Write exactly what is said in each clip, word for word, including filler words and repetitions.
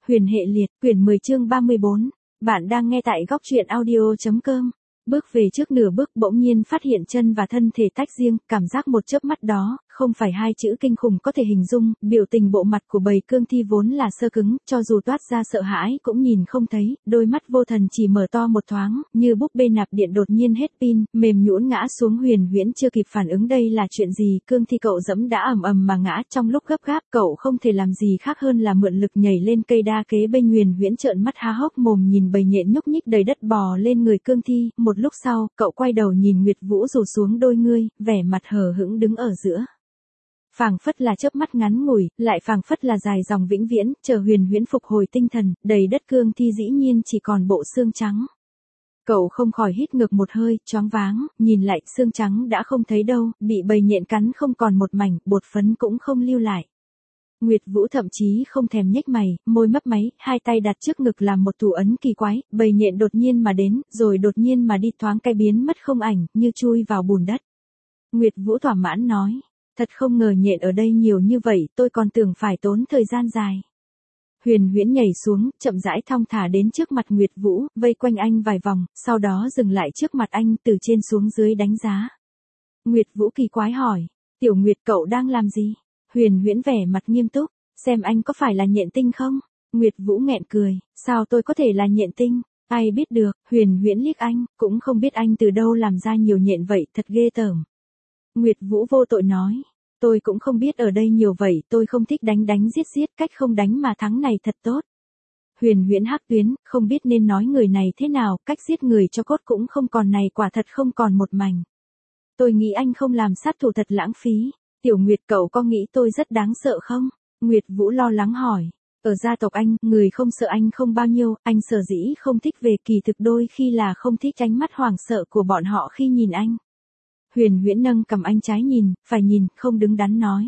Huyền hệ liệt, quyển mười chương ba mươi bốn. Bạn đang nghe tại góc truyện audio.com. Bước về trước nửa bước bỗng nhiên phát hiện chân và thân thể tách riêng, cảm giác một chớp mắt đó, không phải hai chữ kinh khủng có thể hình dung, biểu tình bộ mặt của bầy cương thi vốn là sơ cứng, cho dù toát ra sợ hãi cũng nhìn không thấy, đôi mắt vô thần chỉ mở to một thoáng, như búp bê nạp điện đột nhiên hết pin, mềm nhũn ngã xuống. Huyền Huyễn chưa kịp phản ứng đây là chuyện gì, cương thi cậu dẫm đã ầm ầm mà ngã. Trong lúc gấp gáp cậu không thể làm gì khác hơn là mượn lực nhảy lên cây đa kế bên. Huyền Huyễn trợn mắt há hốc mồm nhìn bầy nhện nhúc nhích đầy đất bò lên người cương thi. Một lúc sau, cậu quay đầu nhìn Nguyệt Vũ rủ xuống đôi ngươi, vẻ mặt hờ hững đứng ở giữa. Phảng phất là chớp mắt ngắn ngủi, lại phảng phất là dài dòng vĩnh viễn. Chờ Huyền Huyễn phục hồi tinh thần, đầy đất cương thi dĩ nhiên chỉ còn bộ xương trắng. Cậu không khỏi hít ngược một hơi, choáng váng, nhìn lại xương trắng đã không thấy đâu, bị bầy nhện cắn không còn một mảnh, bột phấn cũng không lưu lại. Nguyệt Vũ thậm chí không thèm nhếch mày, môi mấp máy, hai tay đặt trước ngực làm một thủ ấn kỳ quái, bầy nhện đột nhiên mà đến, rồi đột nhiên mà đi, thoáng cái biến mất không ảnh, như chui vào bùn đất. Nguyệt Vũ thỏa mãn nói, thật không ngờ nhện ở đây nhiều như vậy, tôi còn tưởng phải tốn thời gian dài. Huyền Huyễn nhảy xuống, chậm rãi thong thả đến trước mặt Nguyệt Vũ, vây quanh anh vài vòng, sau đó dừng lại trước mặt anh, từ trên xuống dưới đánh giá. Nguyệt Vũ kỳ quái hỏi, Tiểu Nguyệt cậu đang làm gì? Huyền Huyễn vẻ mặt nghiêm túc, xem anh có phải là nhện tinh không? Nguyệt Vũ nghẹn cười, sao tôi có thể là nhện tinh? Ai biết được. Huyền Huyễn liếc anh, cũng không biết anh từ đâu làm ra nhiều nhện vậy, thật ghê tởm. Nguyệt Vũ vô tội nói, tôi cũng không biết ở đây nhiều vậy, tôi không thích đánh đánh giết giết, cách không đánh mà thắng này thật tốt. Huyền Huyễn hắc tuyến, không biết nên nói người này thế nào, cách giết người cho cốt cũng không còn này, quả thật không còn một mảnh. Tôi nghĩ anh không làm sát thủ thật lãng phí. Tiểu Nguyệt cậu có nghĩ tôi rất đáng sợ không? Nguyệt Vũ lo lắng hỏi. Ở gia tộc anh, người không sợ anh không bao nhiêu, anh sở dĩ không thích về kỳ thực đôi khi là không thích ánh mắt hoảng sợ của bọn họ khi nhìn anh. Huyền Huyễn nâng cầm anh trái nhìn, phải nhìn, không đứng đắn nói.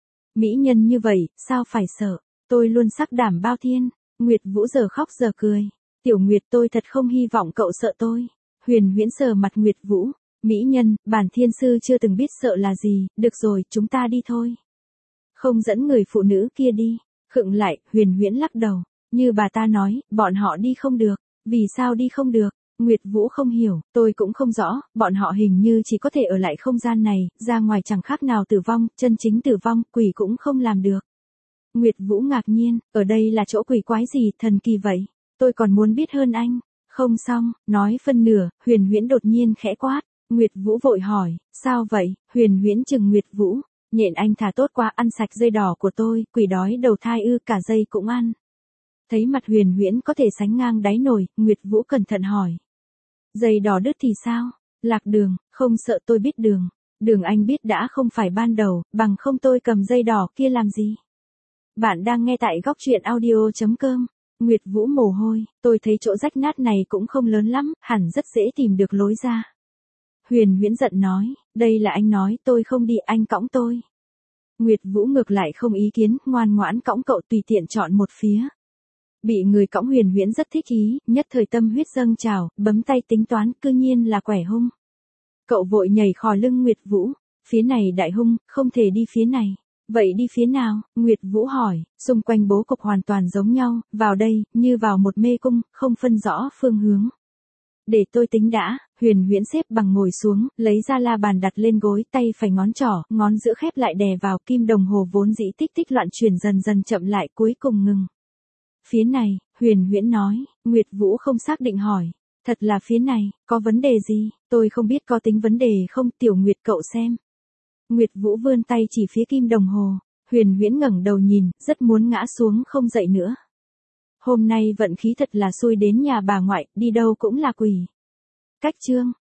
Mỹ nhân như vậy, sao phải sợ, tôi luôn sắc đảm bao thiên. Nguyệt Vũ giờ khóc giờ cười. Tiểu Nguyệt tôi thật không hy vọng cậu sợ tôi. Huyền Huyễn sờ mặt Nguyệt Vũ. Mỹ nhân, bản thiên sư chưa từng biết sợ là gì, được rồi, chúng ta đi thôi. Không dẫn người phụ nữ kia đi. Khựng lại, Huyền Huyễn lắc đầu. Như bà ta nói, bọn họ đi không được. Vì sao đi không được? Nguyệt Vũ không hiểu, tôi cũng không rõ, bọn họ hình như chỉ có thể ở lại không gian này, ra ngoài chẳng khác nào tử vong, chân chính tử vong, quỷ cũng không làm được. Nguyệt Vũ ngạc nhiên, ở đây là chỗ quỷ quái gì, thần kỳ vậy? Tôi còn muốn biết hơn anh. Không xong, nói phân nửa, Huyền Huyễn đột nhiên khẽ quát. Nguyệt Vũ vội hỏi, sao vậy? Huyền Huyễn chừng Nguyệt Vũ, nhện anh thả tốt quá, ăn sạch dây đỏ của tôi, quỷ đói đầu thai ư, cả dây cũng ăn. Thấy mặt Huyền Huyễn có thể sánh ngang đáy nồi, Nguyệt Vũ cẩn thận hỏi. Dây đỏ đứt thì sao? Lạc đường, không sợ tôi biết đường. Đường anh biết đã không phải ban đầu, bằng không tôi cầm dây đỏ kia làm gì? Bạn đang nghe tại góc truyện audio.com. Nguyệt Vũ mồ hôi, tôi thấy chỗ rách nát này cũng không lớn lắm, hẳn rất dễ tìm được lối ra. Huyền Huyễn giận nói, đây là anh nói, tôi không đi, anh cõng tôi. Nguyệt Vũ ngược lại không ý kiến, ngoan ngoãn cõng cậu, tùy tiện chọn một phía. Bị người cõng Huyền Huyễn rất thích ý, nhất thời tâm huyết dâng trào, bấm tay tính toán, cư nhiên là quẻ hung. Cậu vội nhảy khỏi lưng Nguyệt Vũ, phía này đại hung, không thể đi phía này. Vậy đi phía nào? Nguyệt Vũ hỏi, xung quanh bố cục hoàn toàn giống nhau, vào đây, như vào một mê cung, không phân rõ phương hướng. Để tôi tính đã. Huyền Huyễn xếp bằng ngồi xuống, lấy ra la bàn đặt lên gối, tay phải ngón trỏ, ngón giữa khép lại đè vào, kim đồng hồ vốn dĩ tích tích loạn chuyển dần dần chậm lại, cuối cùng ngừng. Phía này, Huyền Huyễn nói. Nguyệt Vũ không xác định hỏi, thật là phía này, có vấn đề gì? Tôi không biết có tính vấn đề không, Tiểu Nguyệt cậu xem. Nguyệt Vũ vươn tay chỉ phía kim đồng hồ. Huyền Huyễn ngẩng đầu nhìn, rất muốn ngã xuống không dậy nữa. Hôm nay vận khí thật là xui đến nhà bà ngoại, đi đâu cũng là quỷ. Cách chương